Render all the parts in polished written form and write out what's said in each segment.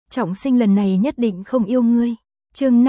Trọng sinh lần này nhất định không yêu ngươi. Chương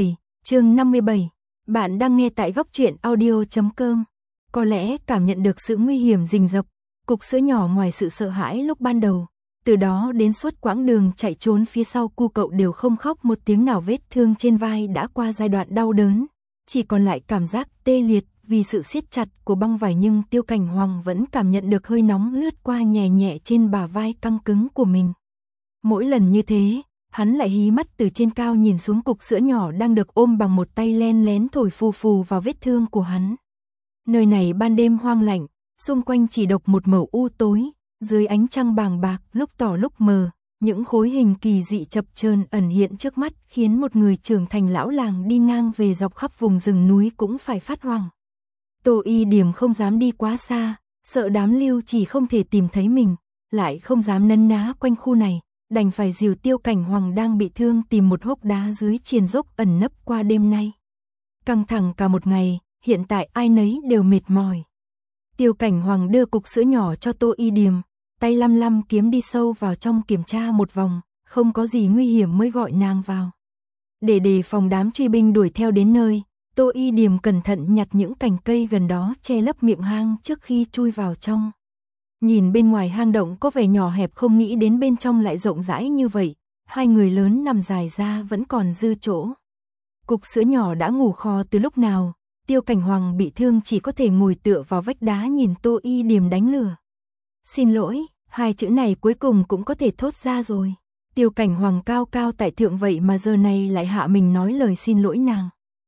57. Bạn đang nghe tại góc truyện audio.com. Có lẽ cảm nhận được sự nguy hiểm rình rập, cục sữa nhỏ ngoài sự sợ hãi lúc ban đầu, từ đó đến suốt quãng đường chạy trốn phía sau cu cậu đều không khóc một tiếng nào, vết thương trên vai đã qua giai đoạn đau đớn, chỉ còn lại cảm giác tê liệt vì sự siết chặt của băng vải, nhưng Tiêu Cảnh Hoàng vẫn cảm nhận được hơi nóng lướt qua nhẹ nhẹ trên bả vai căng cứng của mình. Mỗi lần như thế, hắn lại hí mắt từ trên cao nhìn xuống cục sữa nhỏ đang được ôm bằng một tay, len lén thổi phù phù vào vết thương của hắn. Nơi này ban đêm hoang lạnh, xung quanh chỉ độc một màu u tối, dưới ánh trăng bàng bạc lúc tỏ lúc mờ, những khối hình kỳ dị chập chờn ẩn hiện trước mắt, khiến một người trưởng thành lão làng đi ngang về dọc khắp vùng rừng núi cũng phải phát hoảng. Tô Y Điềm không dám đi quá xa, sợ đám lưu chỉ không thể tìm thấy mình, lại không dám nấn ná quanh khu này, đành phải dìu Tiêu Cảnh Hoàng đang bị thương tìm một hốc đá dưới triền dốc ẩn nấp qua đêm nay. Căng thẳng cả một ngày, hiện tại ai nấy đều mệt mỏi. Tiêu Cảnh Hoàng đưa cục sữa nhỏ cho Tô Y Điềm, tay lăm lăm kiếm đi sâu vào trong kiểm tra một vòng, không có gì nguy hiểm mới gọi nàng vào. Để đề phòng đám truy binh đuổi theo đến nơi, Tô Y Điềm cẩn thận nhặt những cành cây gần đó che lấp miệng hang trước khi chui vào trong. Nhìn bên ngoài hang động có vẻ nhỏ hẹp, không nghĩ đến bên trong lại rộng rãi như vậy, hai người lớn nằm dài ra vẫn còn dư chỗ. Cục sữa nhỏ đã ngủ khò từ lúc nào, Tiêu Cảnh Hoàng bị thương chỉ có thể ngồi tựa vào vách đá nhìn Tô Y Điềm đánh lừa. Xin lỗi, hai chữ này cuối cùng cũng có thể thốt ra rồi. Tiêu Cảnh Hoàng cao cao tại thượng vậy mà giờ này lại hạ mình nói lời xin lỗi nàng.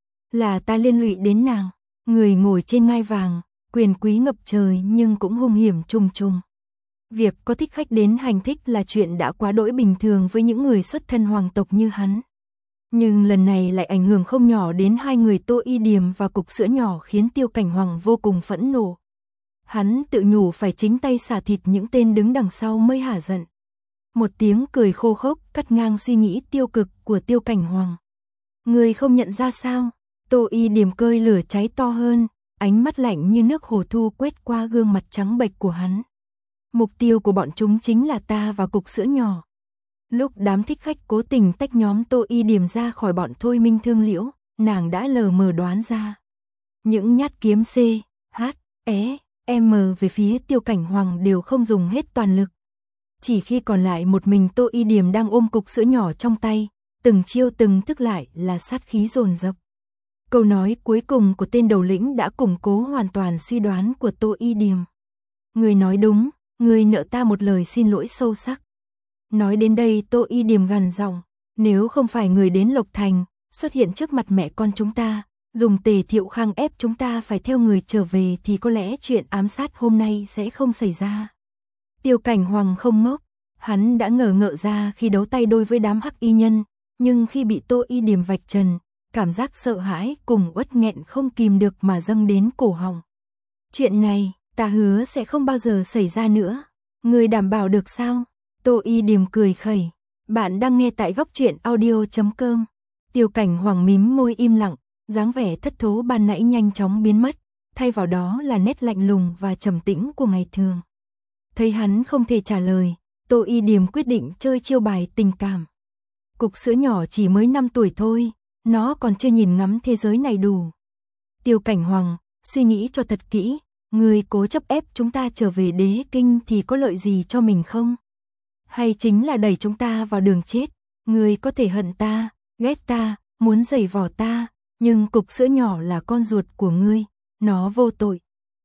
Là ta liên lụy đến nàng, người ngồi trên ngai vàng, quyền quý ngập trời nhưng cũng hung hiểm trùng trùng. Việc có thích khách đến hành thích là chuyện đã quá đỗi bình thường với những người xuất thân hoàng tộc như hắn. Nhưng lần này lại ảnh hưởng không nhỏ đến hai người Tô Y Điềm và cục sữa nhỏ, khiến Tiêu Cảnh Hoàng vô cùng phẫn nộ. Hắn tự nhủ phải chính tay xả thịt những tên đứng đằng sau mới hả giận. Một tiếng cười khô khốc cắt ngang suy nghĩ tiêu cực của Tiêu Cảnh Hoàng. Người không nhận ra sao? Tô Y Điềm cơi lửa cháy to hơn, ánh mắt lạnh như nước hồ thu quét qua gương mặt trắng bệch của hắn. Mục tiêu của bọn chúng chính là ta và cục sữa nhỏ. Lúc đám thích khách cố tình tách nhóm Tô Y Điềm ra khỏi bọn Thôi Minh Thương Liễu, nàng đã lờ mờ đoán ra. Những nhát kiếm C, H, E, M về phía Tiêu Cảnh Hoàng đều không dùng hết toàn lực. Chỉ khi còn lại một mình Tô Y Điềm đang ôm cục sữa nhỏ trong tay, từng chiêu từng thức lại là sát khí dồn dập. Câu nói cuối cùng của tên đầu lĩnh đã củng cố hoàn toàn suy đoán của Tô Y Điềm. Người nói đúng, người nợ ta một lời xin lỗi sâu sắc. Nói đến đây Tô Y Điềm gằn giọng, nếu không phải người đến Lộc Thành, xuất hiện trước mặt mẹ con chúng ta, dùng Tề Thiệu Khang ép chúng ta phải theo người trở về, thì có lẽ chuyện ám sát hôm nay sẽ không xảy ra. Tiêu Cảnh Hoàng không ngốc, hắn đã ngờ ngợ ra khi đấu tay đôi với đám hắc y nhân, nhưng khi bị Tô Y Điềm vạch trần, cảm giác sợ hãi cùng uất nghẹn không kìm được mà dâng đến cổ họng. Chuyện này, ta hứa sẽ không bao giờ xảy ra nữa. Người đảm bảo được sao? Tô Y Điềm cười khẩy. Bạn đang nghe tại góc truyện audio.com. Tiêu Cảnh Hoàng mím môi im lặng, dáng vẻ thất thố ban nãy nhanh chóng biến mất, thay vào đó là nét lạnh lùng và trầm tĩnh của ngày thường. Thấy hắn không thể trả lời, Tô Y Điềm quyết định chơi chiêu bài tình cảm. Cục sữa nhỏ chỉ mới 5 tuổi thôi, nó còn chưa nhìn ngắm thế giới này đủ. Tiêu Cảnh Hoàng, suy nghĩ cho thật kỹ, người cố chấp ép chúng ta trở về Đế Kinh thì có lợi gì cho mình không? Hay chính là đẩy chúng ta vào đường chết? Người có thể hận ta, ghét ta, muốn giày vò ta, nhưng cục sữa nhỏ là con ruột của ngươi, nó vô tội.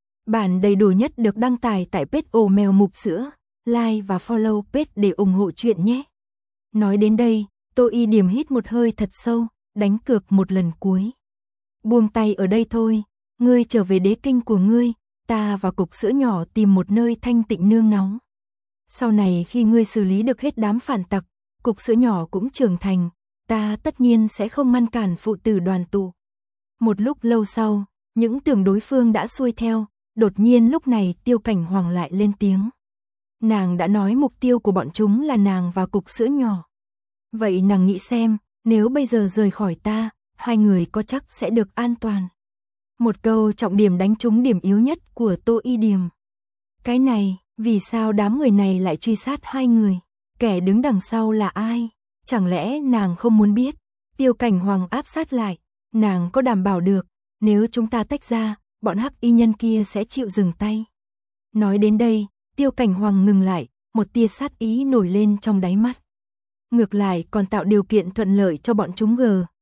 Bản đầy đủ nhất được đăng tải tại page Mèo Mục Sữa, like và follow page để ủng hộ chuyện nhé. Nói đến đây, Tô Y Điềm hít một hơi thật sâu, đánh cược một lần cuối. Buông tay ở đây thôi, ngươi trở về Đế Kinh của ngươi, ta và cục sữa nhỏ tìm một nơi thanh tịnh nương náu. Sau này khi ngươi xử lý được hết đám phản tặc, cục sữa nhỏ cũng trưởng thành, ta tất nhiên sẽ không ngăn cản phụ tử đoàn tụ. Một lúc lâu sau, những tưởng đối phương đã xuôi theo, đột nhiên lúc này Tiêu Cảnh Hoàng lại lên tiếng. Nàng đã nói mục tiêu của bọn chúng là nàng và cục sữa nhỏ. Vậy nàng nghĩ xem, nếu bây giờ rời khỏi ta, hai người có chắc sẽ được an toàn. Một câu trọng điểm đánh trúng điểm yếu nhất của Tô Y Điềm. Cái này, vì sao đám người này lại truy sát hai người? Kẻ đứng đằng sau là ai? Chẳng lẽ nàng không muốn biết? Tiêu Cảnh Hoàng áp sát lại, nàng có đảm bảo được, nếu chúng ta tách ra, bọn hắc y nhân kia sẽ chịu dừng tay. Nói đến đây, Tiêu Cảnh Hoàng ngừng lại, một tia sát ý nổi lên trong đáy mắt. Ngược lại còn tạo điều kiện thuận lợi cho bọn chúng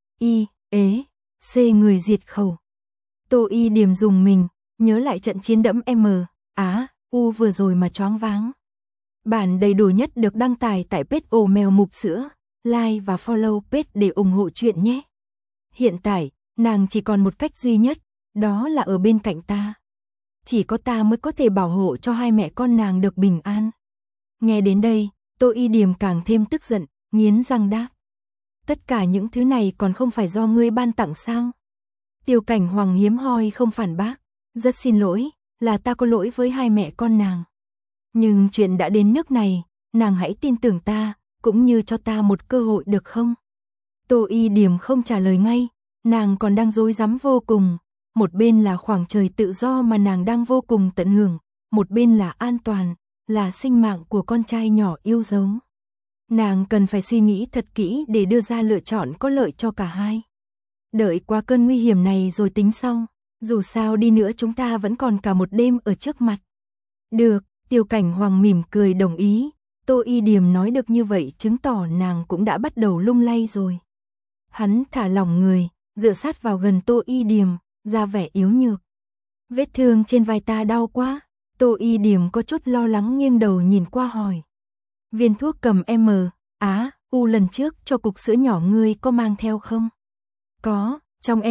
C người diệt khẩu. Tô Y Điềm dùng mình, nhớ lại trận chiến đẫm U vừa rồi mà choáng váng. Bản đầy đủ nhất được đăng tải tại page Mèo Mục Sữa, like và follow page để ủng hộ chuyện nhé. Hiện tại, nàng chỉ còn một cách duy nhất, đó là ở bên cạnh ta. Chỉ có ta mới có thể bảo hộ cho hai mẹ con nàng được bình an. Nghe đến đây, Tô Y Điềm càng thêm tức giận, nghiến răng đáp. Tất cả những thứ này còn không phải do ngươi ban tặng sao? Tiêu Cảnh Hoàng hiếm hoi không phản bác. Rất xin lỗi, là ta có lỗi với hai mẹ con nàng. Nhưng chuyện đã đến nước này, nàng hãy tin tưởng ta, cũng như cho ta một cơ hội được không? Tô Y Điềm không trả lời ngay, nàng còn đang rối rắm vô cùng. Một bên là khoảng trời tự do mà nàng đang vô cùng tận hưởng, một bên là an toàn, là sinh mạng của con trai nhỏ yêu dấu. Nàng cần phải suy nghĩ thật kỹ để đưa ra lựa chọn có lợi cho cả hai. Đợi qua cơn nguy hiểm này rồi tính sau, dù sao đi nữa chúng ta vẫn còn cả một đêm ở trước mặt. Được, Tiêu Cảnh Hoàng mỉm cười đồng ý, Tô Y Điềm nói được như vậy chứng tỏ nàng cũng đã bắt đầu lung lay rồi. Hắn thả lỏng người, dựa sát vào gần Tô Y Điềm, ra vẻ yếu nhược. Vết thương trên vai ta đau quá, Tô Y Điềm có chút lo lắng nghiêng đầu nhìn qua hỏi. Viên thuốc cầm U lần trước cho cục sữa nhỏ ngươi có mang theo không? Có, trong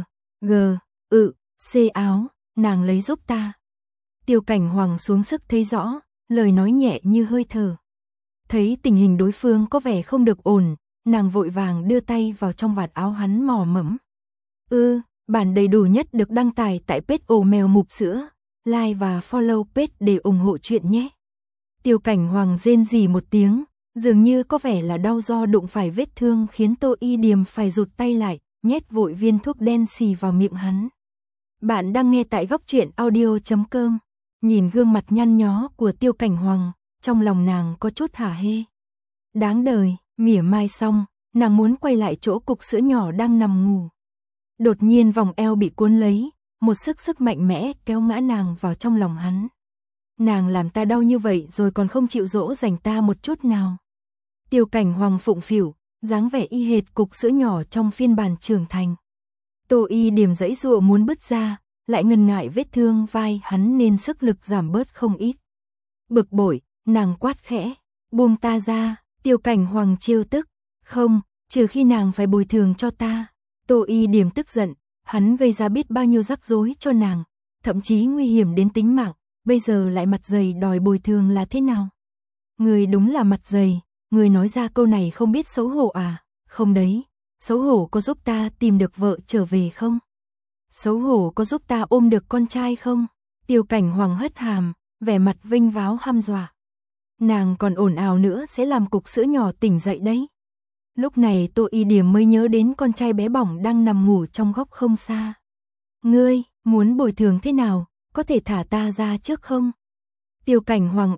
C áo, nàng lấy giúp ta. Tiêu Cảnh Hoàng xuống sức thấy rõ, lời nói nhẹ như hơi thở. Thấy tình hình đối phương có vẻ không được ổn, nàng vội vàng đưa tay vào trong vạt áo hắn mò mẫm. Bản đầy đủ nhất được đăng tải tại page Mèo Mục Sữa, like và follow page để ủng hộ chuyện nhé. Tiêu Cảnh Hoàng rên rỉ một tiếng, dường như có vẻ là đau do đụng phải vết thương khiến Tô Y Điềm phải rụt tay lại, nhét vội viên thuốc đen xì vào miệng hắn. Bạn đang nghe tại góc truyện audio.com. Nhìn gương mặt nhăn nhó của Tiêu Cảnh Hoàng, trong lòng nàng có chút hả hê. Đáng đời, mỉa mai xong, nàng muốn quay lại chỗ cục sữa nhỏ đang nằm ngủ. Đột nhiên vòng eo bị cuốn lấy, một sức mạnh mẽ kéo ngã nàng vào trong lòng hắn. Nàng làm ta đau như vậy rồi còn không chịu dỗ dành ta một chút nào. Tiêu Cảnh Hoàng phụng phịu, dáng vẻ y hệt cục sữa nhỏ trong phiên bản trưởng thành. Tô Y Điềm giãy giụa muốn bứt ra, lại ngần ngại vết thương vai hắn nên sức lực giảm bớt không ít. Bực bội, nàng quát khẽ, buông ta ra. Tiêu Cảnh Hoàng trêu tức, không, trừ khi nàng phải bồi thường cho ta. Tô Y Điềm tức giận, hắn gây ra biết bao nhiêu rắc rối cho nàng, thậm chí nguy hiểm đến tính mạng, bây giờ lại mặt dày đòi bồi thường là thế nào? Người đúng là mặt dày, người nói ra câu này không biết xấu hổ à? Không đấy, xấu hổ có giúp ta tìm được vợ trở về không? Xấu hổ có giúp ta ôm được con trai không? Tiêu Cảnh Hoàng hất hàm, vẻ mặt vênh váo hăm dọa. Nàng còn ồn ào nữa sẽ làm cục sữa nhỏ tỉnh dậy đấy. Lúc này Tô Y Điềm mới nhớ đến con trai bé bỏng đang nằm ngủ trong góc không xa. Ngươi, muốn bồi thường thế nào, có thể thả ta ra trước không? Tiêu Cảnh Hoàng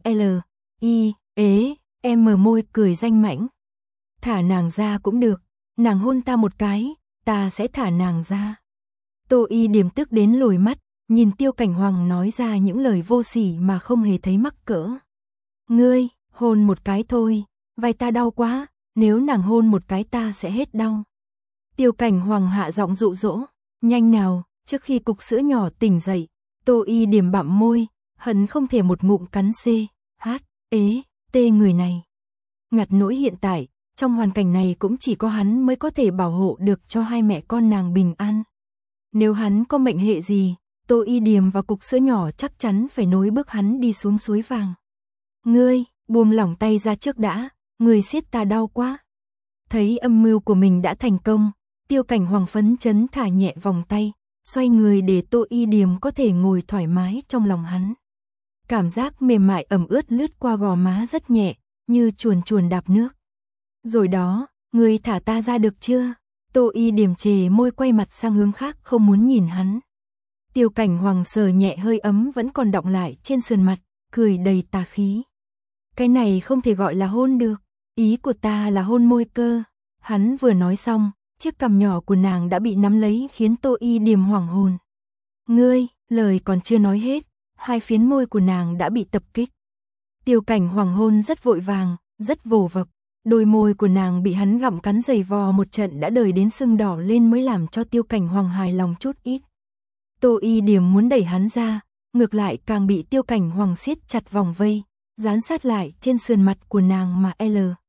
môi cười danh mãnh. Thả nàng ra cũng được, nàng hôn ta một cái, ta sẽ thả nàng ra. Tô Y Điềm tức đến lồi mắt, nhìn Tiêu Cảnh Hoàng nói ra những lời vô sỉ mà không hề thấy mắc cỡ. Ngươi, hôn một cái thôi, vai ta đau quá, nếu nàng hôn một cái ta sẽ hết đau. Tiêu Cảnh Hoàng hạ giọng dụ dỗ, nhanh nào, trước khi cục sữa nhỏ tỉnh dậy. Tô Y Điềm bặm môi, hận không thể một ngụm cắn người này. Ngặt nỗi hiện tại, trong hoàn cảnh này cũng chỉ có hắn mới có thể bảo hộ được cho hai mẹ con nàng bình an. Nếu hắn có mệnh hệ gì, Tô Y Điềm và cục sữa nhỏ chắc chắn phải nối bước hắn đi xuống suối vàng. Ngươi, buông lỏng tay ra trước đã, ngươi siết ta đau quá. Thấy âm mưu của mình đã thành công, Tiêu Cảnh Hoàng phấn chấn thả nhẹ vòng tay, xoay người để Tô Y Điềm có thể ngồi thoải mái trong lòng hắn. Cảm giác mềm mại ẩm ướt lướt qua gò má rất nhẹ, như chuồn chuồn đạp nước. Rồi đó, ngươi thả ta ra được chưa? Tô Y Điềm chề môi quay mặt sang hướng khác không muốn nhìn hắn. Tiêu Cảnh Hoàng sờ nhẹ hơi ấm vẫn còn đọng lại trên sườn mặt, cười đầy tà khí. Cái này không thể gọi là hôn được. Ý của ta là hôn môi cơ. Hắn vừa nói xong, chiếc cằm nhỏ của nàng đã bị nắm lấy khiến Tô Y Điềm hoảng hồn. Ngươi, lời còn chưa nói hết, hai phiến môi của nàng đã bị tập kích. Tiêu Cảnh hoàng hôn rất vội vàng, rất vồ vập. Đôi môi của nàng bị hắn gặm cắn giày vò một trận đã đời đến sưng đỏ lên mới làm cho Tiêu Cảnh hoàng hài lòng chút ít. Tô Y Điềm muốn đẩy hắn ra, ngược lại càng bị Tiêu Cảnh hoàng siết chặt vòng vây, dán sát lại trên sườn mặt của nàng mà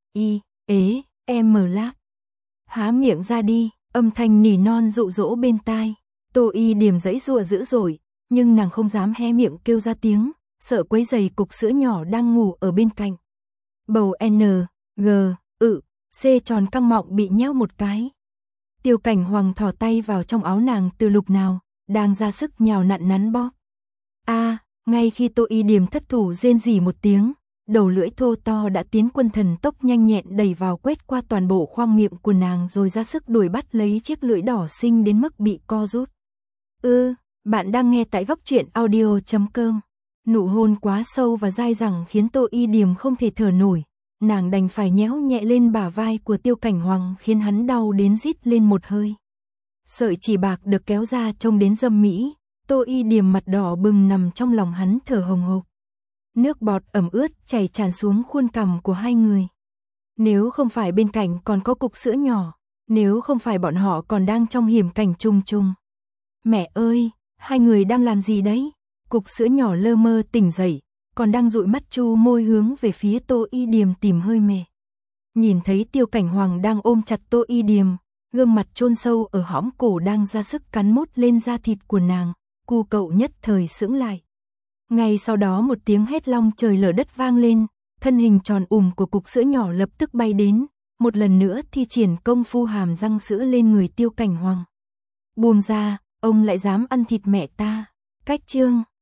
láp. Há miệng ra đi, âm thanh nỉ non dụ dỗ bên tai. Tô Y Điềm giãy giụa dữ dội, nhưng nàng không dám hé miệng kêu ra tiếng, sợ quấy rầy cục sữa nhỏ đang ngủ ở bên cạnh. Bầu C tròn căng mọng bị nhéo một cái. Tiêu Cảnh hoàng thò tay vào trong áo nàng từ lúc nào, đang ra sức nhào nặn nắn bóp. Ngay khi Tô Y Điềm thất thủ rên rỉ một tiếng, đầu lưỡi thô to đã tiến quân thần tốc nhanh nhẹn đẩy vào quét qua toàn bộ khoang miệng của nàng rồi ra sức đuổi bắt lấy chiếc lưỡi đỏ xinh đến mức bị co rút. Bạn đang nghe tại goctruyện.audio.com. Nụ hôn quá sâu và dai dẳng khiến Tô Y Điềm không thể thở nổi, nàng đành phải nhéo nhẹ lên bả vai của Tiêu Cảnh hoàng khiến hắn đau đến rít lên một hơi. Sợi chỉ bạc được kéo ra trông đến dâm mỹ, Tô Y Điềm mặt đỏ bừng nằm trong lòng hắn thở hồng hộc. Nước bọt ẩm ướt chảy tràn xuống khuôn cằm của hai người. Nếu không phải bên cạnh còn có cục sữa nhỏ, nếu không phải bọn họ còn đang trong hiểm cảnh trùng trùng. Mẹ ơi, hai người đang làm gì đấy? Cục sữa nhỏ lơ mơ tỉnh dậy, còn đang dụi mắt chu môi hướng về phía Tô Y Điềm tìm hơi mề. Nhìn thấy Tiêu Cảnh hoàng đang ôm chặt Tô Y Điềm, gương mặt chôn sâu ở hõm cổ đang ra sức cắn mốt lên da thịt của nàng, cu cậu nhất thời sững lại. Ngay sau đó một tiếng hét long trời lở đất vang lên, thân hình tròn của cục sữa nhỏ lập tức bay đến, một lần nữa thi triển công phu hàm răng sữa lên người Tiêu Cảnh hoàng. Buông ra, ông lại dám ăn thịt mẹ ta. Cách chương